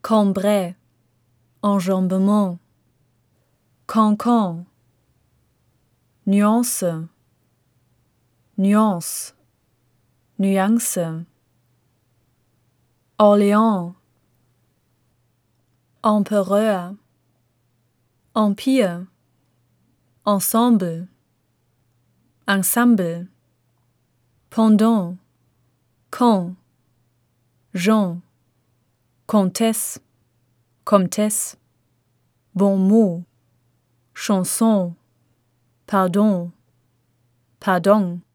Cambrai, enjambement. Cancan, nuance, nuance, nuance. Orléans, empereur, empire, ensemble, ensemble. Pendant, quand, Jean, comtesse, comtesse. Bon mot, chanson, pardon, pardon.